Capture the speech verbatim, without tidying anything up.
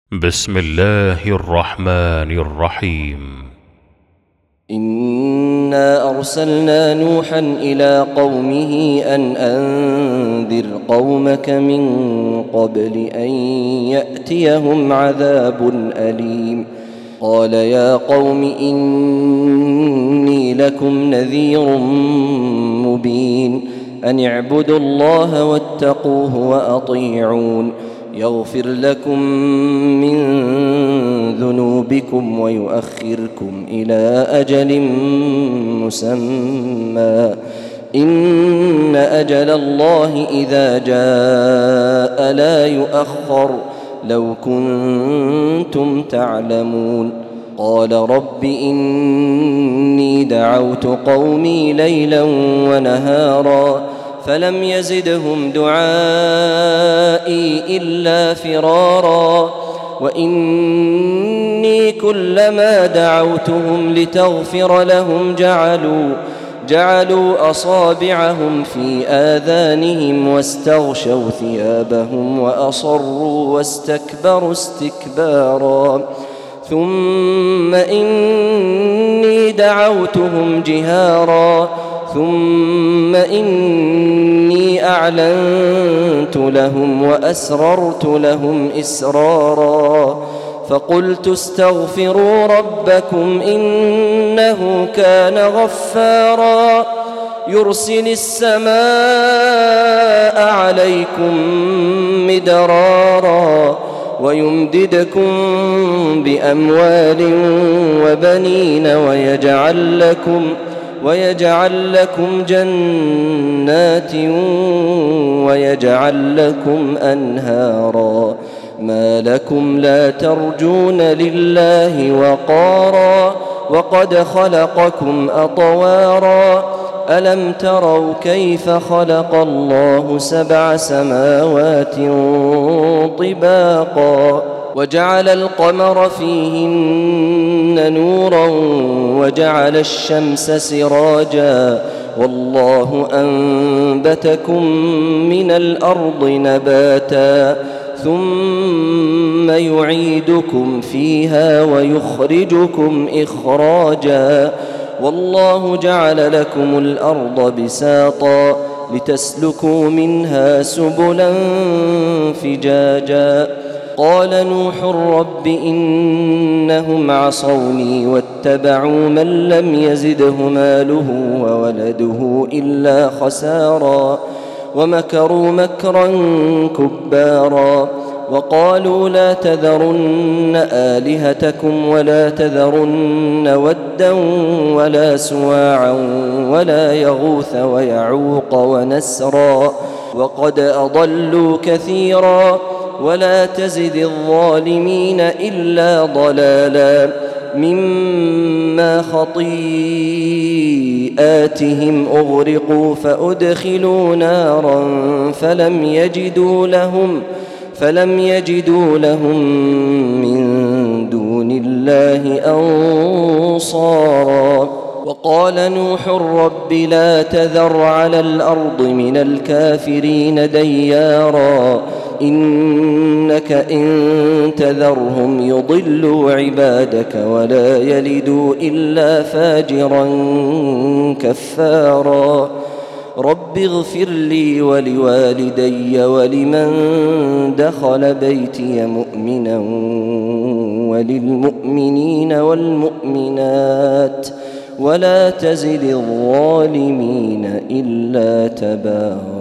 بسم الله الرحمن الرحيم. إنا أرسلنا نوحا إلى قومه أن أنذر قومك من قبل أن يأتيهم عذاب أليم. قال يا قوم إني لكم نذير مبين أن اعبدوا الله واتقوه وأطيعون يغفر لكم من ذنوبكم ويؤخركم إلى أجل مسمى إن أجل الله إذا جاء لا يؤخر لو كنتم تعلمون. قال رب إني دعوت قومي ليلا ونهارا فلم يزدهم دعائي إلا فرارا وإني كلما دعوتهم لتغفر لهم جعلوا جعلوا أصابعهم في آذانهم واستغشوا ثيابهم وأصروا واستكبروا استكبارا ثم إني دعوتهم جهارا ثم إني أعلنت لهم وأسررت لهم إسرارا فقلت استغفروا ربكم إنه كان غفارا يرسل السماء عليكم مدرارا ويمددكم بأموال وبنين ويجعل لكم ويجعل لكم جنات ويجعل لكم أنهارا ما لكم لا ترجون لله وقارا وقد خلقكم أطوارا ألم تروا كيف خلق الله سبع سماوات طباقا وجعل القمر فيهن نورا وجعل الشمس سراجا والله أنبتكم من الأرض نباتا ثم يعيدكم فيها ويخرجكم إخراجا والله جعل لكم الأرض بساطا لتسلكوا منها سبلا فجاجا. قال نوح رب إنهم عصوني واتبعوا من لم يزده ماله وولده إلا خسارا ومكروا مكرا كبارا وقالوا لا تذرن آلهتكم ولا تذرن ودا ولا سواعا ولا يغوث ويعوق ونسرا وقد أضلوا كثيرا ولا تزد الظالمين إلا ضلالا مما خطيئاتهم أغرقوا فأدخلوا نارا فلم يجدوا لهم فلم يجدوا لهم من دون الله أنصارا. وقال نوح رب لا تذر على الأرض من الكافرين ديارا إنك إن تذرهم يضلوا عبادك ولا يلدوا إلا فاجرا كفارا. رب اغفر لي ولوالدي ولمن دخل بيتي مؤمنا وللمؤمنين والمؤمنات ولا تزد الظالمين إلا تبارا.